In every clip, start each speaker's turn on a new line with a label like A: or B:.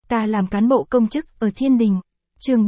A: Ta làm cán bộ công chức ở Thiên Đình. Chương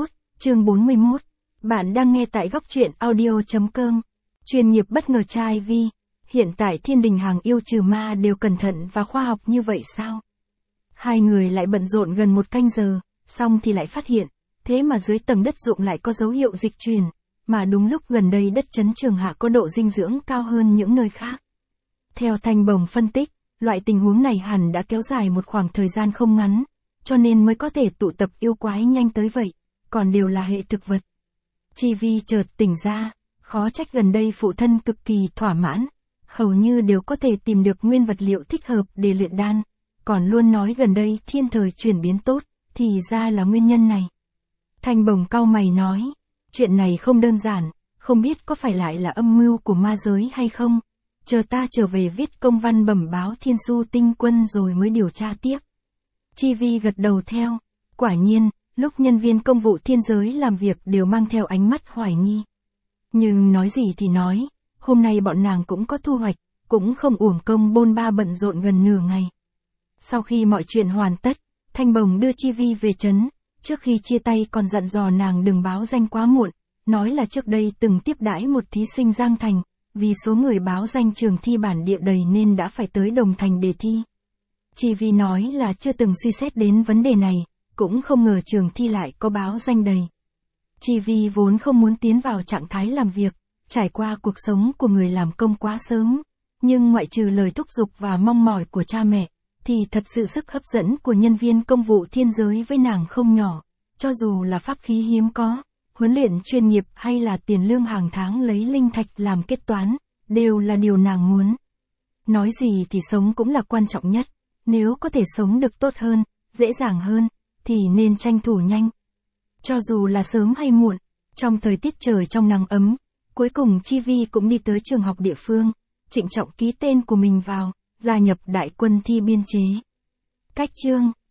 A: 41. Bạn đang nghe tại góc truyện audio.com. Chuyên nghiệp bất ngờ trai vi. Hiện tại Thiên Đình hàng yêu trừ ma đều cẩn thận và khoa học như vậy sao? Hai người lại bận rộn gần 1 canh giờ, xong thì lại phát hiện, thế mà dưới tầng đất ruộng lại có dấu hiệu dịch chuyển, mà đúng lúc gần đây đất trấn Trường Hạ có độ dinh dưỡng cao hơn những nơi khác. Theo Thanh Bồng phân tích, loại tình huống này hẳn đã kéo dài một khoảng thời gian không ngắn, cho nên mới có thể tụ tập yêu quái nhanh tới vậy, còn đều là hệ thực vật. Chi Vi chợt tỉnh ra, khó trách gần đây phụ thân cực kỳ thỏa mãn, hầu như đều có thể tìm được nguyên vật liệu thích hợp để luyện đan, còn luôn nói gần đây thiên thời chuyển biến tốt, thì ra là nguyên nhân này. Thanh Bồng cau mày nói, chuyện này không đơn giản, không biết có phải lại là âm mưu của ma giới hay không, chờ ta trở về viết công văn bẩm báo Thiên Su Tinh Quân rồi mới điều tra tiếp. Chi Vi gật đầu theo, quả nhiên, lúc nhân viên công vụ thiên giới làm việc đều mang theo ánh mắt hoài nghi. Nhưng nói gì thì nói, hôm nay bọn nàng cũng có thu hoạch, cũng không uổng công bôn ba bận rộn gần nửa ngày. Sau khi mọi chuyện hoàn tất, Thanh Bồng đưa Chi Vi về trấn, trước khi chia tay còn dặn dò nàng đừng báo danh quá muộn, nói là trước đây từng tiếp đãi một thí sinh Giang Thành, vì số người báo danh trường thi bản địa đầy nên đã phải tới Đồng Thành để thi. Chi Vi nói là chưa từng suy xét đến vấn đề này, cũng không ngờ trường thi lại có báo danh đầy. Chi Vi vốn không muốn tiến vào trạng thái làm việc, trải qua cuộc sống của người làm công quá sớm, nhưng ngoại trừ lời thúc giục và mong mỏi của cha mẹ, thì thật sự sức hấp dẫn của nhân viên công vụ thiên giới với nàng không nhỏ, cho dù là pháp khí hiếm có, huấn luyện chuyên nghiệp hay là tiền lương hàng tháng lấy linh thạch làm kết toán, đều là điều nàng muốn. Nói gì thì sống cũng là quan trọng nhất, nếu có thể sống được tốt hơn, dễ dàng hơn, thì nên tranh thủ nhanh. Cho dù là sớm hay muộn, trong thời tiết trời trong nắng ấm, cuối cùng Chi Vi cũng đi tới trường học địa phương, trịnh trọng ký tên của mình vào, gia nhập đại quân thi biên chế. Cách chương